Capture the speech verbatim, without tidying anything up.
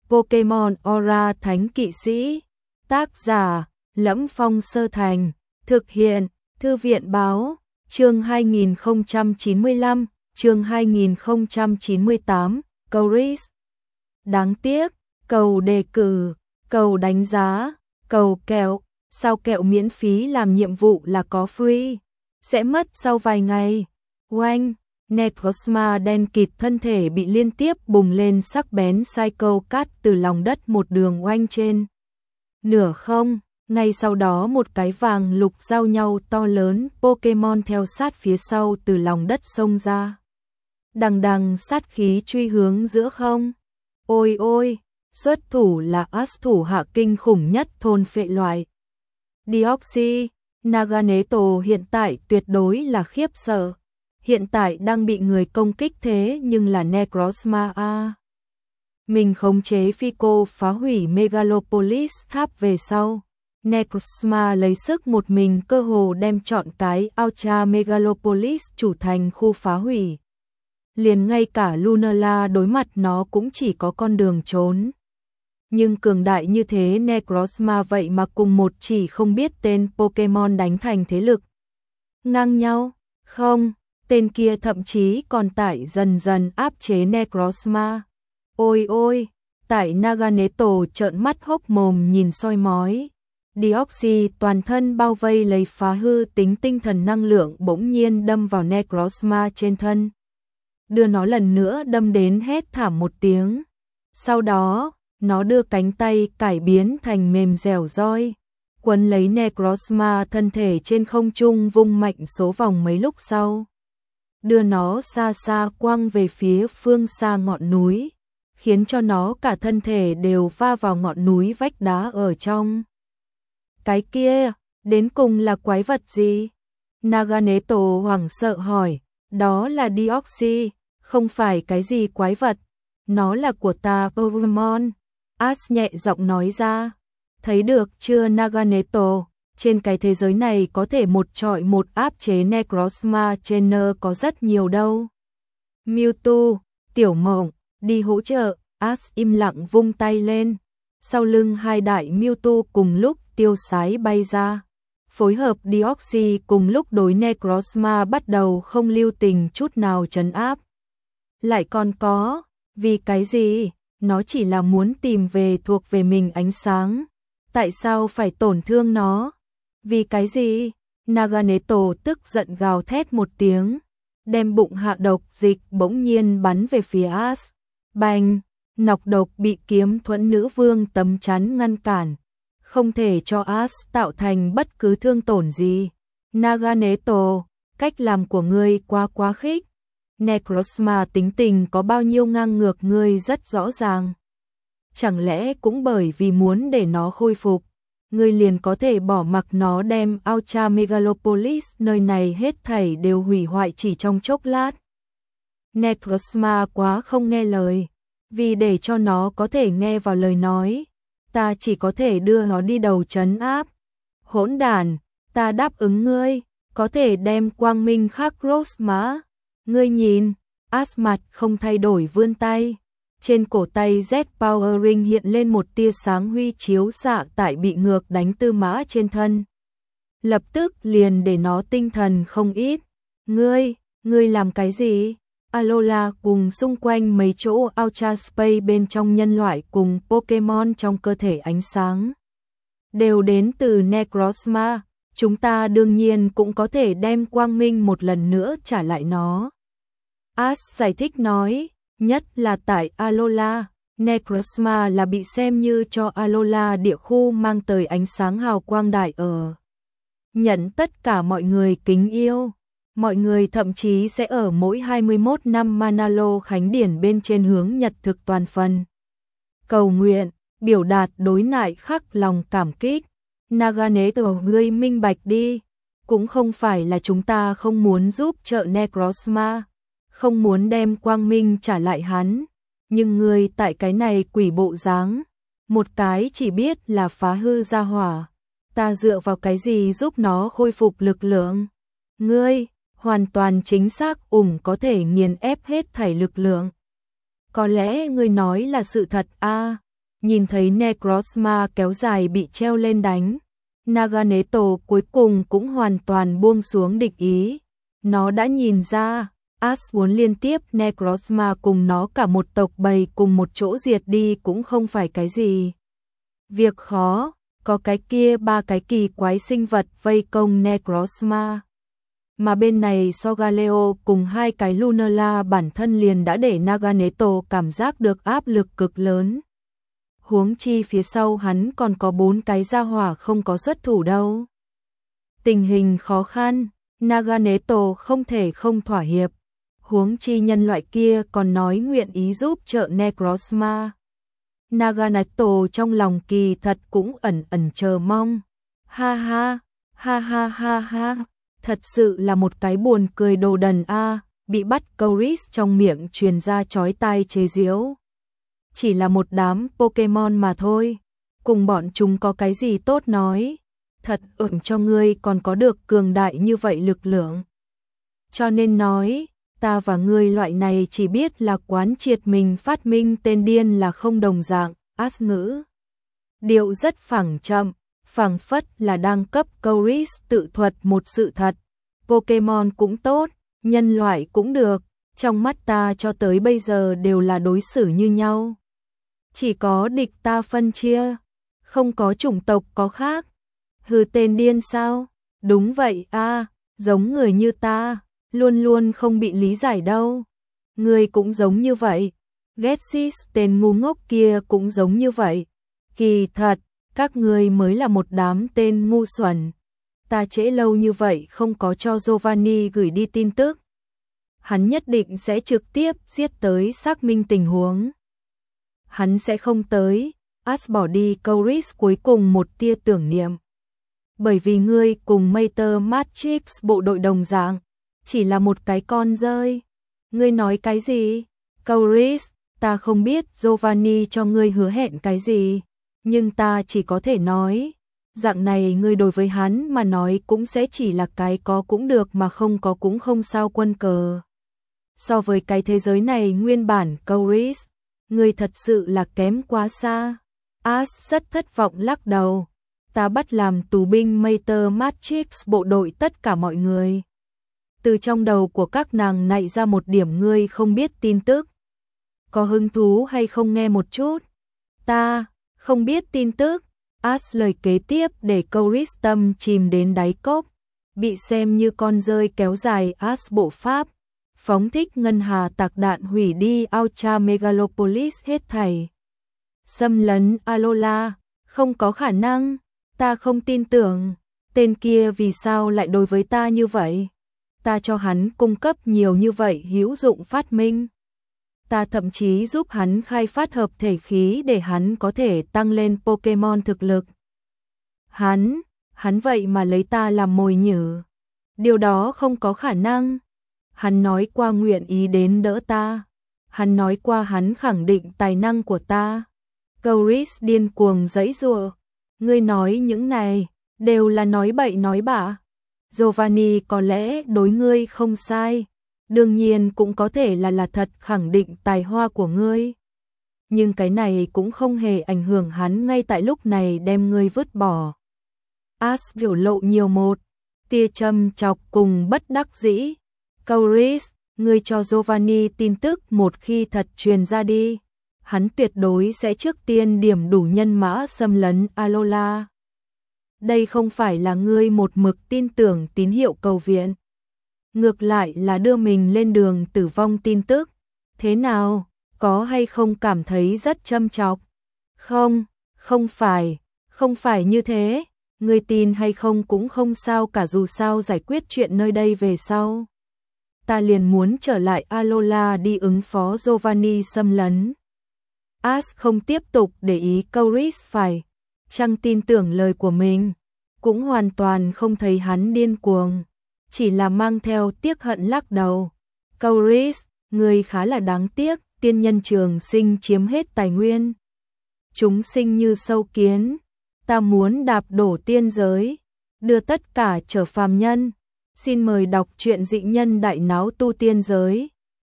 Pokemon Aura Thánh Kỵ Sĩ. Tác giả: Lẫm Phong Sơ Thành. Thực hiện: Thư viện báo. Chương hai nghìn không trăm chín mươi lăm, chương hai nghìn không trăm chín mươi tám, cầu Riz. Đáng tiếc, cầu đề cử, cầu đánh giá, cầu kẹo, sao kẹo miễn phí làm nhiệm vụ là có free, sẽ mất sau vài ngày. Oanh, Necrozma đen kịt thân thể bị liên tiếp bùng lên sắc bén Psycho Cut từ lòng đất một đường oanh trên nửa không. Ngay sau đó một cái vàng lục giao nhau to lớn Pokemon theo sát phía sau từ lòng đất xông ra. Đằng đằng sát khí truy hướng giữa không. Ôi ôi, xuất thủ là As thủ hạ kinh khủng nhất thôn phệ loại. Deoxy, Naganeto hiện tại tuyệt đối là khiếp sợ. Hiện tại đang bị người công kích thế nhưng là Necrozma a. Mình khống chế Fico phá hủy Megalopolis tháp về sau. Necrozma lấy sức một mình cơ hồ đem trọn cái Ultra Megalopolis chủ thành khu phá hủy. Liền ngay cả Lunala đối mặt nó cũng chỉ có con đường trốn. Nhưng cường đại như thế Necrozma vậy mà cùng một chỉ không biết tên Pokemon đánh thành thế lực ngang nhau. Không, tên kia thậm chí còn tải dần dần áp chế Necrozma. Ôi ôi, tại Naganeto trợn mắt hốc mồm nhìn soi mói. Deoxy toàn thân bao vây lấy phá hư tính tinh thần năng lượng bỗng nhiên đâm vào Necrozma trên thân. Đưa nó lần nữa đâm đến hét thảm một tiếng. Sau đó, nó đưa cánh tay cải biến thành mềm dẻo roi. Quấn lấy Necrozma thân thể trên không trung vung mạnh số vòng mấy lúc sau. Đưa nó xa xa quăng về phía phương xa ngọn núi. Khiến cho nó cả thân thể đều va vào ngọn núi vách đá ở trong. Cái kia, đến cùng là quái vật gì? Naganeto hoảng sợ hỏi, đó là Deoxy, không phải cái gì quái vật, nó là của ta Pokemon. As nhẹ giọng nói ra, thấy được chưa Naganeto, trên cái thế giới này có thể một trọi một áp chế Necrozma Trainer có rất nhiều đâu. Mewtwo, Tiểu Mộng, đi hỗ trợ, As im lặng vung tay lên, sau lưng hai đại Mewtwo cùng lúc tiêu sái bay ra, phối hợp Deoxy cùng lúc đối Necrozma bắt đầu không lưu tình chút nào trấn áp. Lại còn có, vì cái gì? Nó chỉ là muốn tìm về thuộc về mình ánh sáng. Tại sao phải tổn thương nó? Vì cái gì? Naganeto tức giận gào thét một tiếng, đem bụng hạ độc dịch bỗng nhiên bắn về phía As. Bành, nọc độc bị kiếm thuẫn nữ vương tấm chắn ngăn cản. Không thể cho As tạo thành bất cứ thương tổn gì. Naganeto, cách làm của ngươi quá quá khích. Necrozma tính tình có bao nhiêu ngang ngược ngươi rất rõ ràng. Chẳng lẽ cũng bởi vì muốn để nó khôi phục, ngươi liền có thể bỏ mặc nó đem Ultra Megalopolis nơi này hết thảy đều hủy hoại chỉ trong chốc lát. Necrozma quá không nghe lời, vì để cho nó có thể nghe vào lời nói. Ta chỉ có thể đưa nó đi đầu trấn áp. Hỗn đản, ta đáp ứng ngươi, có thể đem quang minh khắc Rose mã. Ngươi nhìn, As mặt không thay đổi vươn tay. Trên cổ tay Z Power Ring hiện lên một tia sáng huy chiếu xạ tại bị ngược đánh tư mã trên thân. Lập tức liền để nó tinh thần không ít. Ngươi, ngươi làm cái gì? Alola cùng xung quanh mấy chỗ Ultra Space bên trong nhân loại cùng Pokemon trong cơ thể ánh sáng đều đến từ Necrozma, chúng ta đương nhiên cũng có thể đem quang minh một lần nữa trả lại nó. As giải thích nói, nhất là tại Alola, Necrozma là bị xem như cho Alola địa khu mang tới ánh sáng hào quang đại ở. Nhận tất cả mọi người kính yêu. Mọi người thậm chí sẽ ở mỗi hai mươi mốt năm Manalo Khánh Điển bên trên hướng nhật thực toàn phần. Cầu nguyện, biểu đạt đối nại khắc lòng cảm kích. Naganeto ngươi minh bạch đi. Cũng không phải là chúng ta không muốn giúp trợ Necrozma, không muốn đem quang minh trả lại hắn. Nhưng ngươi tại cái này quỷ bộ dáng, một cái chỉ biết là phá hư gia hỏa. Ta dựa vào cái gì giúp nó khôi phục lực lượng? Ngươi hoàn toàn chính xác ủng có thể nghiền ép hết thảy lực lượng. Có lẽ ngươi nói là sự thật a. À, Nhìn thấy Necrozma kéo dài bị treo lên đánh, Naganeto cuối cùng cũng hoàn toàn buông xuống địch ý. Nó đã nhìn ra, Ash muốn liên tiếp Necrozma cùng nó cả một tộc bầy cùng một chỗ diệt đi cũng không phải cái gì việc khó, có cái kia ba cái kỳ quái sinh vật vây công Necrozma. Mà bên này Sogaleo cùng hai cái Lunala bản thân liền đã để Naganeto cảm giác được áp lực cực lớn. Huống chi phía sau hắn còn có bốn cái gia hỏa không có xuất thủ đâu. Tình hình khó khăn, Naganeto không thể không thỏa hiệp. Huống chi nhân loại kia còn nói nguyện ý giúp trợ Necrozma. Naganeto trong lòng kỳ thật cũng ẩn ẩn chờ mong. Ha ha, ha ha ha ha, thật sự là một cái buồn cười đồ đần a, bị bắt Couris trong miệng truyền ra chói tai chế giễu. Chỉ là một đám Pokemon mà thôi, cùng bọn chúng có cái gì tốt nói, thật ưởng cho ngươi còn có được cường đại như vậy lực lượng. Cho nên nói, ta và ngươi loại này chỉ biết là quán triệt mình phát minh tên điên là không đồng dạng, Ash ngữ. Điệu rất phẳng chậm, phẳng phất là đang cấp Couris tự thuật một sự thật. Pokemon cũng tốt, nhân loại cũng được, trong mắt ta cho tới bây giờ đều là đối xử như nhau. Chỉ có địch ta phân chia, không có chủng tộc có khác. Hừ, tên điên sao? Đúng vậy a, giống người như ta, luôn luôn không bị lý giải đâu. Ngươi cũng giống như vậy. Getsis tên ngu ngốc kia cũng giống như vậy. Kỳ thật, các ngươi mới là một đám tên ngu xuẩn. Ta trễ lâu như vậy không có cho Giovanni gửi đi tin tức. Hắn nhất định sẽ trực tiếp giết tới xác minh tình huống. Hắn sẽ không tới. Ash bỏ đi Couris cuối cùng một tia tưởng niệm. Bởi vì ngươi cùng Mater Matrix bộ đội đồng dạng, chỉ là một cái con rơi. Ngươi nói cái gì? Couris, ta không biết Giovanni cho ngươi hứa hẹn cái gì, nhưng ta chỉ có thể nói, dạng này ngươi đối với hắn mà nói cũng sẽ chỉ là cái có cũng được mà không có cũng không sao quân cờ. So với cái thế giới này nguyên bản Couris, ngươi thật sự là kém quá xa. Ash rất thất vọng lắc đầu. Ta bắt làm tù binh Mater Matrix bộ đội tất cả mọi người. Từ trong đầu của các nàng nảy ra một điểm ngươi không biết tin tức. Có hứng thú hay không nghe một chút? Ta không biết tin tức. Ash lời kế tiếp để Couris tâm chìm đến đáy cốc. Bị xem như con rơi kéo dài Ash bộ pháp. Phóng thích ngân hà tạc đạn hủy đi Ultra Megalopolis hết thảy. Xâm lấn Alola, không có khả năng, ta không tin tưởng, tên kia vì sao lại đối với ta như vậy? Ta cho hắn cung cấp nhiều như vậy hữu dụng phát minh. Ta thậm chí giúp hắn khai phát hợp thể khí để hắn có thể tăng lên Pokemon thực lực. Hắn, hắn vậy mà lấy ta làm mồi nhử. Điều đó không có khả năng. Hắn nói qua nguyện ý đến đỡ ta. Hắn nói qua hắn khẳng định tài năng của ta. Couris điên cuồng giãy giụa. Ngươi nói những này đều là nói bậy nói bạ. Giovanni có lẽ đối ngươi không sai, đương nhiên cũng có thể là là thật khẳng định tài hoa của ngươi. Nhưng cái này cũng không hề ảnh hưởng hắn ngay tại lúc này đem ngươi vứt bỏ. Ash biểu lộ nhiều một tia châm chọc cùng bất đắc dĩ. Couris, ngươi cho Giovanni tin tức một khi thật truyền ra đi, hắn tuyệt đối sẽ trước tiên điểm đủ nhân mã xâm lấn Alola. Đây không phải là ngươi một mực tin tưởng tín hiệu cầu viện, ngược lại là đưa mình lên đường tử vong tin tức. Thế nào, có hay không cảm thấy rất châm chọc? Không, không phải, không phải như thế, ngươi tin hay không cũng không sao cả, dù sao giải quyết chuyện nơi đây về sau. Ta liền muốn trở lại Alola đi ứng phó Giovanni xâm lấn. Ash không tiếp tục để ý Couris phải chăng tin tưởng lời của mình, cũng hoàn toàn không thấy hắn điên cuồng, chỉ là mang theo tiếc hận lắc đầu. Couris, người khá là đáng tiếc, tiên nhân trường sinh chiếm hết tài nguyên. Chúng sinh như sâu kiến, ta muốn đạp đổ tiên giới, đưa tất cả trở phàm nhân. Xin mời đọc truyện Dị Nhân Đại Náo Tu Tiên Giới.